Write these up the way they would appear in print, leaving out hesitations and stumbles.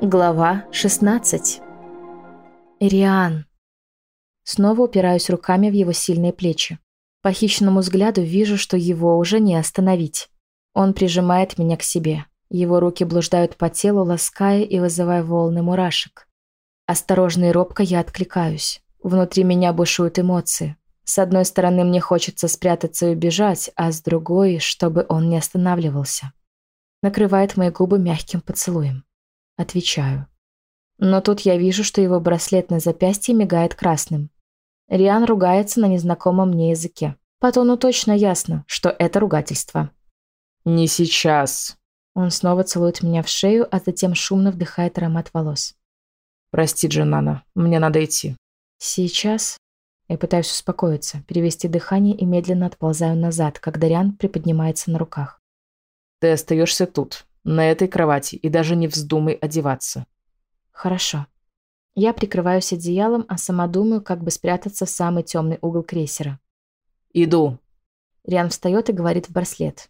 Глава 16. Риан. Снова упираюсь руками в его сильные плечи. По хищному взгляду вижу, что его уже не остановить. Он прижимает меня к себе. Его руки блуждают по телу, лаская и вызывая волны мурашек. Осторожно и робко я откликаюсь. Внутри меня бушуют эмоции. С одной стороны, мне хочется спрятаться и убежать, а с другой, чтобы он не останавливался. Накрывает мои губы мягким поцелуем. Отвечаю. Но тут я вижу, что его браслет на запястье мигает красным. Риан ругается на незнакомом мне языке. По тону точно ясно, что это ругательство. «Не сейчас». Он снова целует меня в шею, а затем шумно вдыхает аромат волос. «Прости, Джанана, мне надо идти». «Сейчас?» Я пытаюсь успокоиться, перевести дыхание и медленно отползаю назад, когда Риан приподнимается на руках. «Ты остаешься тут, на этой кровати, и даже не вздумай одеваться». «Хорошо». Я прикрываюсь одеялом, а сама думаю, как бы спрятаться в самый темный угол крейсера. «Иду. Риан встает и говорит в браслет.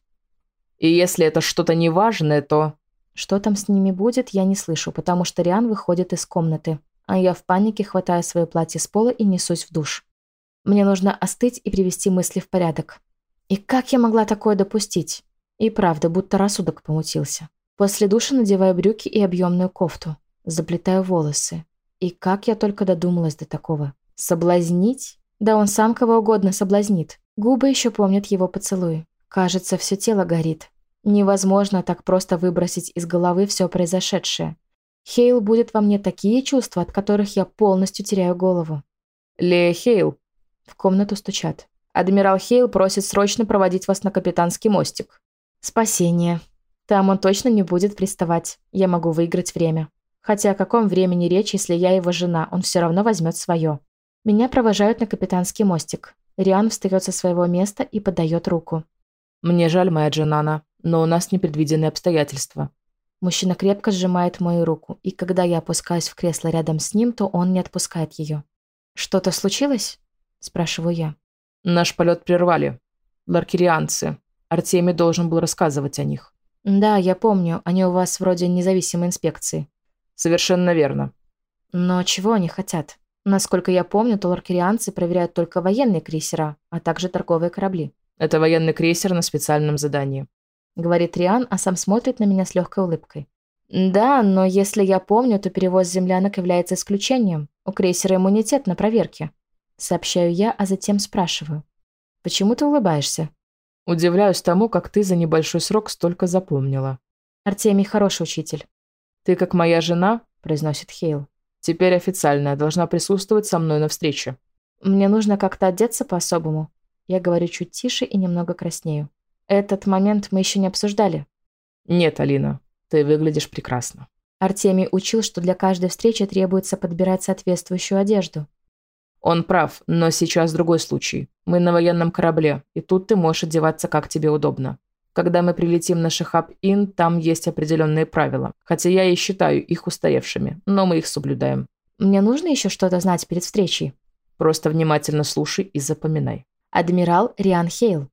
И если это что-то неважное, то...» Что там с ними будет, я не слышу, потому что Риан выходит из комнаты, а я в панике хватаю свое платье с пола и несусь в душ. Мне нужно остыть и привести мысли в порядок. И как я могла такое допустить? И правда, будто рассудок помутился. После душа надеваю брюки и объемную кофту. Заплетаю волосы. И как я только додумалась до такого. Соблазнить? Да он сам кого угодно соблазнит. Губы еще помнят его поцелуи. Кажется, все тело горит. Невозможно так просто выбросить из головы все произошедшее. Хейл будет во мне такие чувства, от которых я полностью теряю голову. «Лея Хейл». В комнату стучат. «Адмирал Хейл просит срочно проводить вас на капитанский мостик». Спасение. Там он точно не будет приставать. Я могу выиграть время. Хотя о каком времени речь, если я его жена, он все равно возьмет свое. Меня провожают на капитанский мостик. Риан встает со своего места и подает руку. «Мне жаль, моя Джанана, но у нас непредвиденные обстоятельства». Мужчина крепко сжимает мою руку, и когда я опускаюсь в кресло рядом с ним, то он не отпускает ее. «Что-то случилось?» – спрашиваю я. «Наш полет прервали. Ларкирианцы. Артемий должен был рассказывать о них». «Да, я помню. Они у вас вроде независимой инспекции». «Совершенно верно». «Но чего они хотят? Насколько я помню, то ларкирианцы проверяют только военные крейсера, а также торговые корабли». «Это военный крейсер на специальном задании», — говорит Риан, а сам смотрит на меня с легкой улыбкой. «Да, но если я помню, то перевоз землянок является исключением. У крейсера иммунитет на проверке». Сообщаю я, а затем спрашиваю. «Почему ты улыбаешься?» «Удивляюсь тому, как ты за небольшой срок столько запомнила». «Артемий хороший учитель». «Ты, как моя жена, — произносит Хейл. — теперь официальная, должна присутствовать со мной на встрече». «Мне нужно как-то одеться по-особому». Я говорю чуть тише и немного краснею. «Этот момент мы еще не обсуждали». «Нет, Алина, ты выглядишь прекрасно». Артемий учил, что для каждой встречи требуется подбирать соответствующую одежду. Он прав, но сейчас другой случай. Мы на военном корабле, и тут ты можешь одеваться, как тебе удобно. Когда мы прилетим на Шихаб-Ин, там есть определенные правила. Хотя я и считаю их устаревшими, но мы их соблюдаем. Мне нужно еще что-то знать перед встречей? Просто внимательно слушай и запоминай. Адмирал Риан Хейл.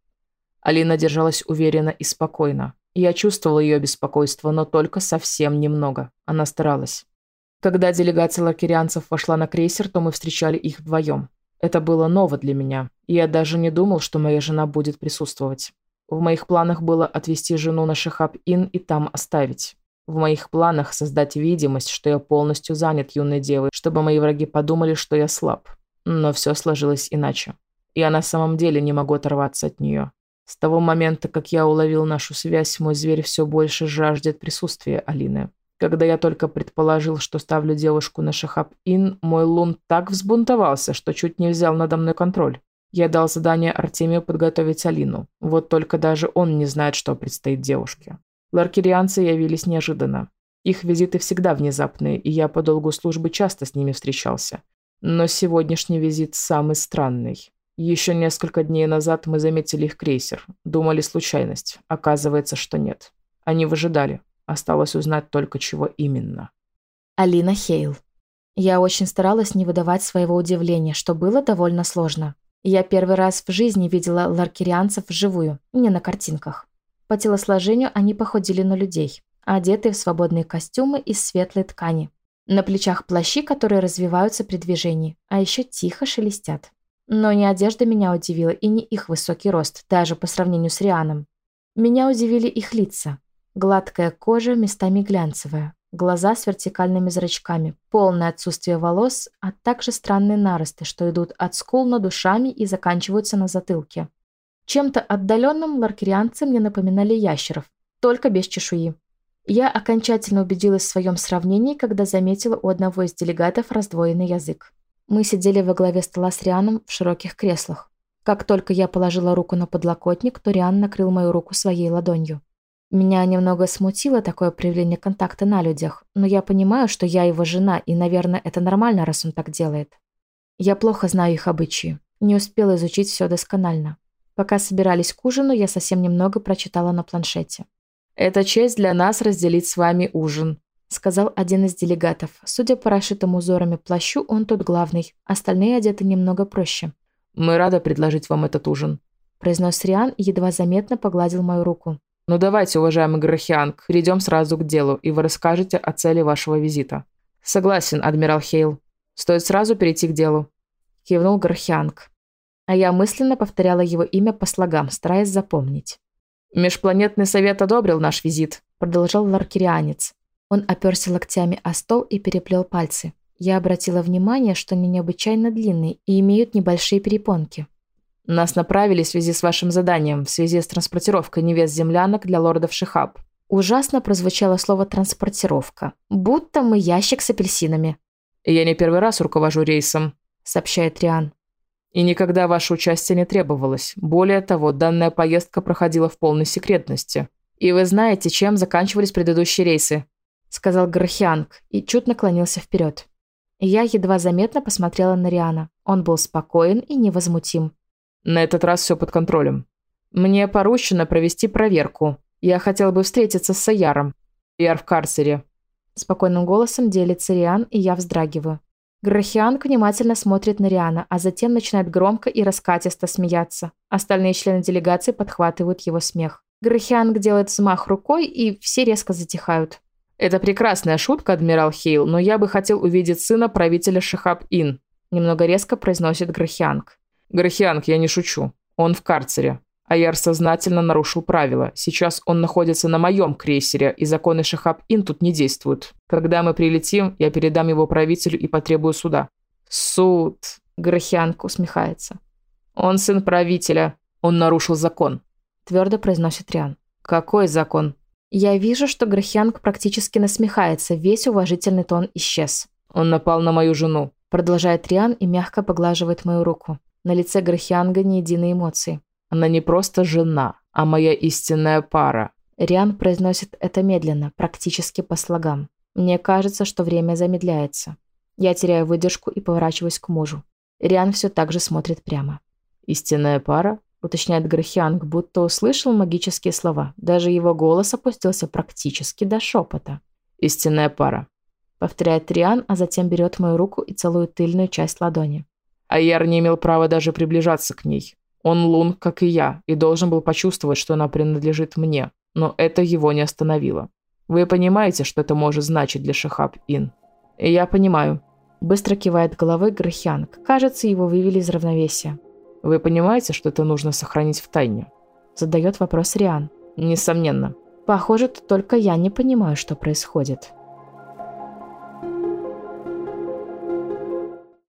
Алина держалась уверенно и спокойно. Я чувствовал ее беспокойство, но только совсем немного. Она старалась. Когда делегация ларкирианцев вошла на крейсер, то мы встречали их вдвоем. Это было ново для меня, и я даже не думал, что моя жена будет присутствовать. В моих планах было отвезти жену на Шихаб-Ин и там оставить. В моих планах создать видимость, что я полностью занят юной девой, чтобы мои враги подумали, что я слаб. Но все сложилось иначе. Я на самом деле не могу оторваться от нее. С того момента, как я уловил нашу связь, мой зверь все больше жаждет присутствия Алины. Когда я только предположил, что ставлю девушку на Шихаб-Ин, мой лун так взбунтовался, что чуть не взял надо мной контроль. Я дал задание Артемию подготовить Алину. Вот только даже он не знает, что предстоит девушке. Ларкирианцы явились неожиданно. Их визиты всегда внезапные, и я по долгу службы часто с ними встречался. Но сегодняшний визит самый странный. Еще несколько дней назад мы заметили их крейсер. Думали, случайность. Оказывается, что нет. Они выжидали. Осталось узнать только, чего именно. Алина Хейл. Я очень старалась не выдавать своего удивления, что было довольно сложно. Я первый раз в жизни видела ларкирианцев вживую, не на картинках. По телосложению они походили на людей. одетые в свободные костюмы из светлой ткани. На плечах плащи, которые развиваются при движении, а еще тихо шелестят. Но не одежда меня удивила и не их высокий рост, даже по сравнению с Рианом. Меня удивили их лица. Гладкая кожа, местами глянцевая, глаза с вертикальными зрачками, полное отсутствие волос, а также странные наросты, что идут от скул над ушами и заканчиваются на затылке. Чем-то отдаленным ларкерианцы мне напоминали ящеров, только без чешуи. Я окончательно убедилась в своем сравнении, когда заметила у одного из делегатов раздвоенный язык. Мы сидели во главе стола с Рианом в широких креслах. Как только я положила руку на подлокотник, то Риан накрыл мою руку своей ладонью. Меня немного смутило такое проявление контакта на людях, но я понимаю, что я его жена, и, наверное, это нормально, раз он так делает. Я плохо знаю их обычаи, не успела изучить все досконально. Пока собирались к ужину, я совсем немного прочитала на планшете. «Это честь для нас разделить с вами ужин», — сказал один из делегатов. Судя по расшитым узорами плащу, он тут главный, остальные одеты немного проще. «Мы рады предложить вам этот ужин», — произнес Риан и едва заметно погладил мою руку. «Ну давайте, уважаемый Грохианг, перейдем сразу к делу, и вы расскажете о цели вашего визита». «Согласен, адмирал Хейл. Стоит сразу перейти к делу», — кивнул Грохианг. А я мысленно повторяла его имя по слогам, стараясь запомнить. «Межпланетный совет одобрил наш визит», — продолжал ларкерианец. Он оперся локтями о стол и переплел пальцы. Я обратила внимание, что они необычайно длинные и имеют небольшие перепонки. «Нас направили в связи с вашим заданием, в связи с транспортировкой невест землянок для лордов Шихаб». Ужасно прозвучало слово «транспортировка», будто мы ящик с апельсинами. «Я не первый раз руковожу рейсом», — сообщает Риан. «И никогда ваше участие не требовалось. Более того, данная поездка проходила в полной секретности. И вы знаете, чем заканчивались предыдущие рейсы», — сказал Грохианг и чуть наклонился вперед. Я едва заметно посмотрела на Риана. Он был спокоен и невозмутим. «На этот раз все под контролем. Мне поручено провести проверку. Я хотел бы встретиться с Саяром. Саяр в карцере». Спокойным голосом делится Риан, и я вздрагиваю. Грохианг внимательно смотрит на Риана, а затем начинает громко и раскатисто смеяться. Остальные члены делегации подхватывают его смех. Грохианг делает взмах рукой, и все резко затихают. «Это прекрасная шутка, адмирал Хейл, но я бы хотел увидеть сына правителя Шихаб-Ин», немного резко произносит Грохианг. «Грохианг, я не шучу. Он в карцере. Аяр сознательно нарушил правила. Сейчас он находится на моем крейсере, и законы Шихаб-Ин тут не действуют. Когда мы прилетим, я передам его правителю и потребую суда». «Суд», — Грохианг усмехается. «Он сын правителя. Он нарушил закон», — твердо произносит Риан. «Какой закон?» Я вижу, что Грохианг практически насмехается, весь уважительный тон исчез. «Он напал на мою жену», — продолжает Риан и мягко поглаживает мою руку. На лице Грохианга ни единой эмоции. «Она не просто жена, а моя истинная пара». Риан произносит это медленно, практически по слогам. Мне кажется, что время замедляется. Я теряю выдержку и поворачиваюсь к мужу. Риан все так же смотрит прямо. «Истинная пара?» — уточняет Грохианг, будто услышал магические слова. Даже его голос опустился практически до шепота. «Истинная пара», — повторяет Риан, а затем берет мою руку и целует тыльную часть ладони. Аяр не имел права даже приближаться к ней. Он лун, как и я, и должен был почувствовать, что она принадлежит мне. Но это его не остановило. Вы понимаете, что это может значить для Шихаб-Ин?» «Я понимаю», — быстро кивает головой Грохианг. Кажется, его вывели из равновесия. «Вы понимаете, что это нужно сохранить в тайне?» — задает вопрос Риан. «Несомненно». Похоже, только я не понимаю, что происходит.